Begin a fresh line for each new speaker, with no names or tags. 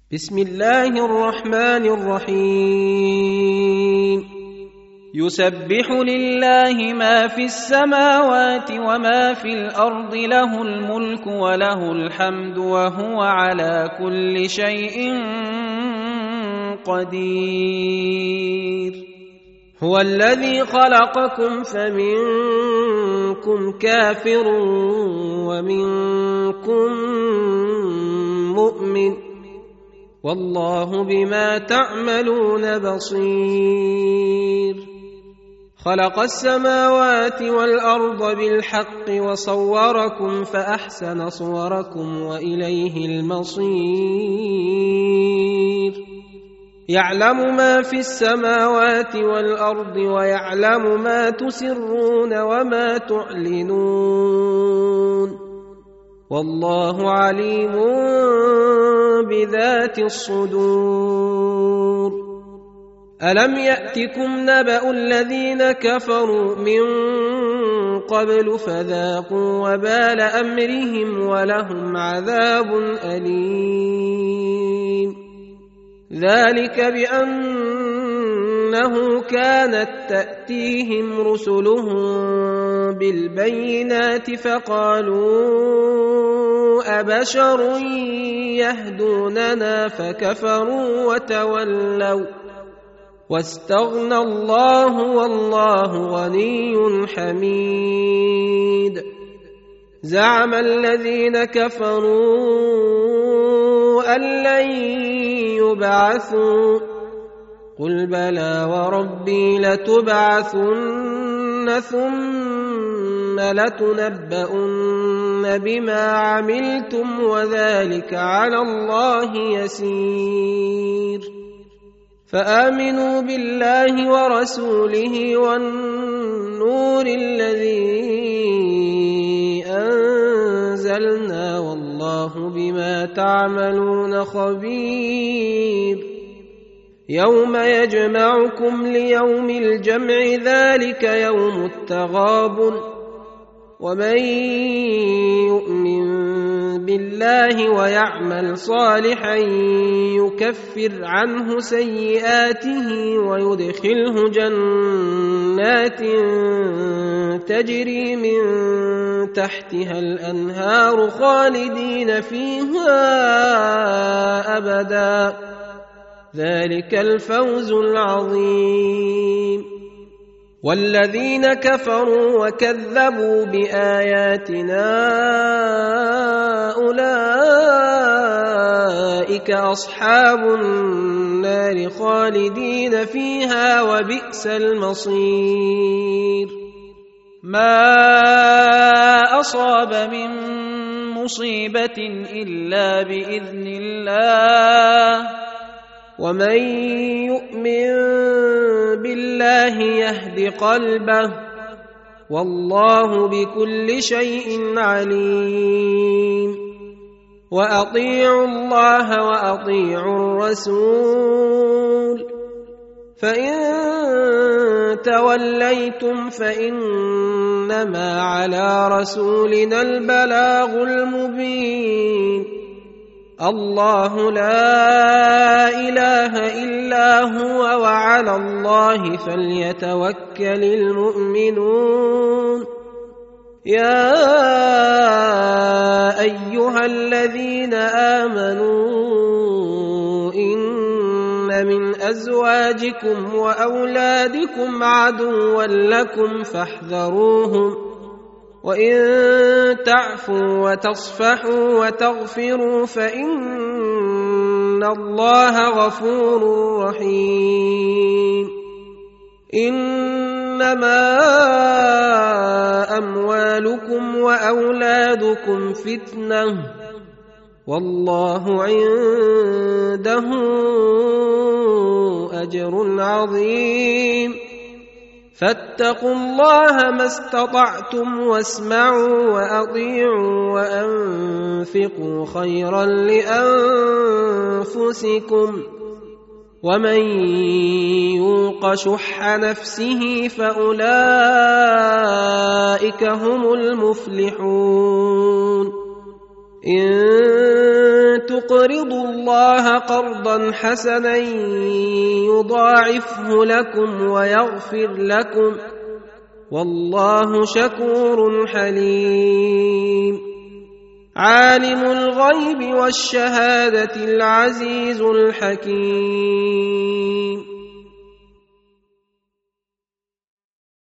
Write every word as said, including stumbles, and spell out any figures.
بسم الله الرحمن الرحيم يسبح لله ما في السماوات وما في الأرض له الملك وله الحمد وهو على كل شيء قدير هو الذي خلقكم فمنكم كافر ومنكم مؤمن والله بما تعملون بصير خلق السماوات والأرض بالحق وصوركم فأحسن صوركم وإليه المصير يعلم ما في السماوات والأرض ويعلم ما تسرون وما تعلنون والله عليم بذات الصدور ألم يأتكم نبأ الذين كفروا من قبل فذاقوا وبال أمرهم ولهم عذاب أليم ذلك بأنه كانت تأتيهم رسلهم بالبينات فقالوا أبشر يهدوننا فكفروا وتولوا واستغنى الله والله غني حميد زعم الذين كفروا أن لن يبعثوا قل بلى وربي لتبعثن ثم لتنبؤن بما عملتم وذلك على الله يسير فآمنوا بالله ورسوله والنور الذي أنزلنا والله بما تعملون خبير يوم يجمعكم ليوم الجمع ذلك يوم التغابن ومن يؤمن بالله ويعمل صالحا يكفر عنه سيئاته ويدخله جنات تجري من تحتها الأنهار خالدين فيها أبدا ذلك الفوز العظيم والذين كفروا وكذبوا بآياتنا أولئك أصحاب النار خالدين فيها وبئس المصير ما أصاب من مصيبة إلا بإذن الله ومن يؤمن بالله يهد قلبه والله بكل شيء عليم وأطيعوا الله وأطيعوا الرسول فإن توليتم فإنما على رسولنا البلاغ المبين الله لا إله إلا هو وعلى الله فليتوكل المؤمنون يا أيها الذين آمنوا إن من أزواجكم وأولادكم عدوا لكم فاحذروهم وإن تعفوا وتصفحوا وتغفروا فإن الله غفور رحيم إنما أموالكم وأولادكم فتنة والله عنده أجر عظيم فاتقوا الله ما استطعتم واسمعوا وأطيعوا وأنفقوا خيرا لأنفسكم ومن يوق شح نفسه فأولئك هم المفلحون إن
تقرضوا الله قرضا حسنا يضاعفه لكم ويغفر لكم والله شكور حليم. عالم الغيب والشهادة العزيز الحكيم.